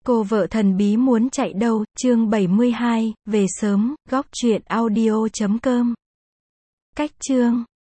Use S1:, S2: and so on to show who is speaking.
S1: Cô vợ thần bí muốn chạy đâu, chương 72, về sớm, góc truyện audio.com. Cách chương